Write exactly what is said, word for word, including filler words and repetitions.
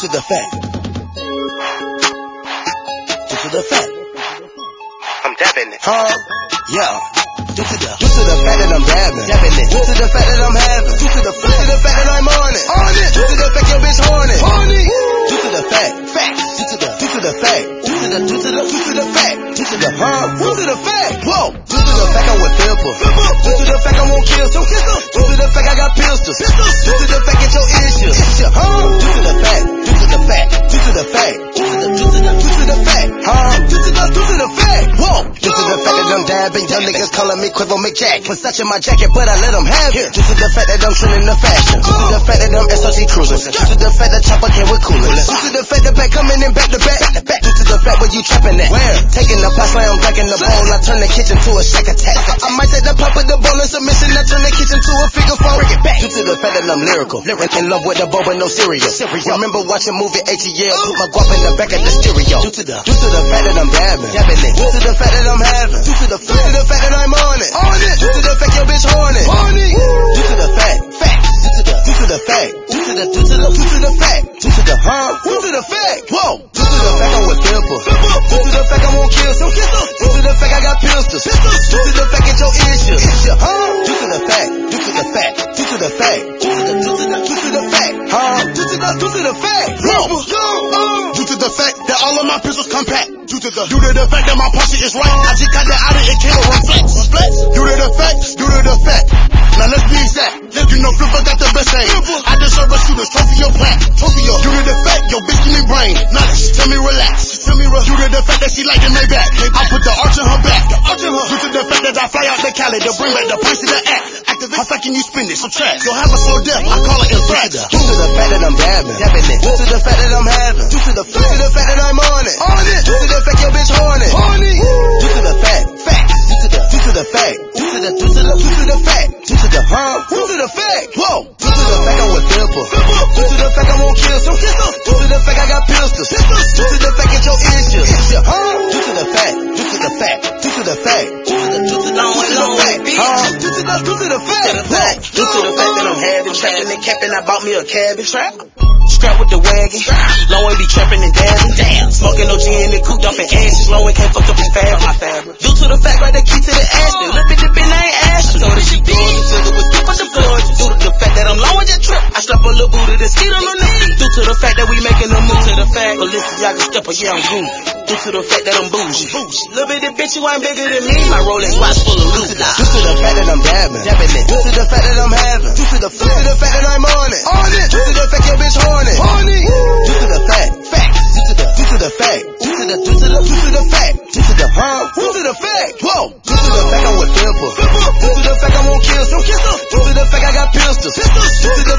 to the fact. Due to the fact. I'm dabbing it. Huh? Yeah. Due to the, due to the fact that I'm dabbing, dabbing it. Due to the fact that I'm having, due to the, due to the fact that I'm on it, on it. Due to the fact your bitch horny, horny. Due to the fact, fact. Due to the, due to the fact. Due to the, due to the, due to the fact. Due to the, huh? Due to the fact. Whoa. Due to the fact I'm with Flipper. Due to the fact I won't kill some. Due to the fact I got pistols. Due to the fact get your issues. Huh? Due to the fact. Due to the fact. Due to the fact. Due to the, due to the, due to the fact. Huh? Due to the, due to the fact. Whoa. Due to the fact that I'm dabbing, young niggas calling me Quiver McJack. Versace in my jacket, but I let them have it. Due to the fact that I'm trending the fashion. Due to the fact that I'm S R T cruising. Due to the fact that Chopper came with coolers. Due to the fact that back coming in back to back. Due to the fact where you trapping at. Where? Taking the past, I'm back in the bowl. I turn the kitchen to a shack attack. I might take the pop of the bowl in submission. I turn the kitchen to a figure four. Bring it back. Due to the fact that I'm lyrical. Lyric in love with the boba, no cereal. Remember watching movie A T L. Put my guap in the back of the stereo. Due to the, due to the fact that I'm dabbing, dabbing it. Due to the fact that I'm having. Due to the, due to the fact that I'm on it, on it. Due to the fact your bitch horny, horny. Due to the fact, fact. Due to the, due to the fact. Due to the, due to the, due to the fact. Due to the, huh? Due to the fact. Whoa. Due to the fact I'm with Flipper. Due to the fact I won't kill some. Due to the fact I got pistols. Due to the fact get your issues. Huh? Due to the fact. Due to the fact. Due to the fact. Due to the, due to the, due to the fact. Huh? Due to the, due to the fact. Whoa. Due to the fact that all of my pistols compact. Due to the, due to the fact that my posse is right. I just got that out of it, can't reflect. Reflect. Due to the fact. Due to the fact. Now let's be exact. You know Flipper got the best aim. I deserve a shooter's trophy or plaque. Trophy or. Due to the fact your bitch give me brain. Knowledge. Tell me relax. Tell me relax. Due to the fact that she like the Maybach. I put the arch in her back. The arch in her. Due to the fact that I fly out the Cali to bring back the price of the act. Activate. How fast can you spend it? So trash. You'll have a slow death. I call it infract. Due to the fact that I'm dabbing, dabbing it. Due to the fact that I'm having. Due to the, due to the fact that I'm on it, on it. Due to the fact your bitch horny, horny. Due to the fact, fact. Due to the, due to the fact. Due to the, due to the, due to the fact. Due to the, huh? Due to the fact. Whoa. Due to the fact I'm with Flipper. Due to the fact I won't kill some. Due to the fact I got pistols. Due to the fact get your issues. Huh? Due to the fact. Due to the fact. Due to the fact. Due to the, due to the, due to the fact. Huh? Due to the, due to the fact. Due to the fact that I'm having, trapping and capping, I bought me a cabin trap. Strapped with the wagon, low and be trapping and dabbing. Damn, smoking O G and it cooked off in ashes. Low and can't fuck up his fabric. Due to the fact right the key to the ass, the little bit the bin I ain't asked. Told her she doing it till it was deep on the floor. Due to the fact that I'm low and just trip, I slap a little booty to skeet on the knee. Due to the fact that we making a move, to the fact Balenciaga stepper, yeah I'm groovy. Due to the fact that I'm bougie, little bit of bitch you ain't bigger than me. My Rolex watch full of loot. Due to the fact that I'm dabbing, dabbing it. Due to the fact that I'm having. Due to the, due to the fact that I'm on it, on it. Due to the fact your bitch horny, horny. Due to the fact, fact. Due to the, due to the fact. Due to the, due to the, due to the fact. Due to the, huh? Due to the fact. Whoa. Due to the fact I'm with Flipper. Due to the fact I won't kill some. Due to the fact I got pistols. Due to the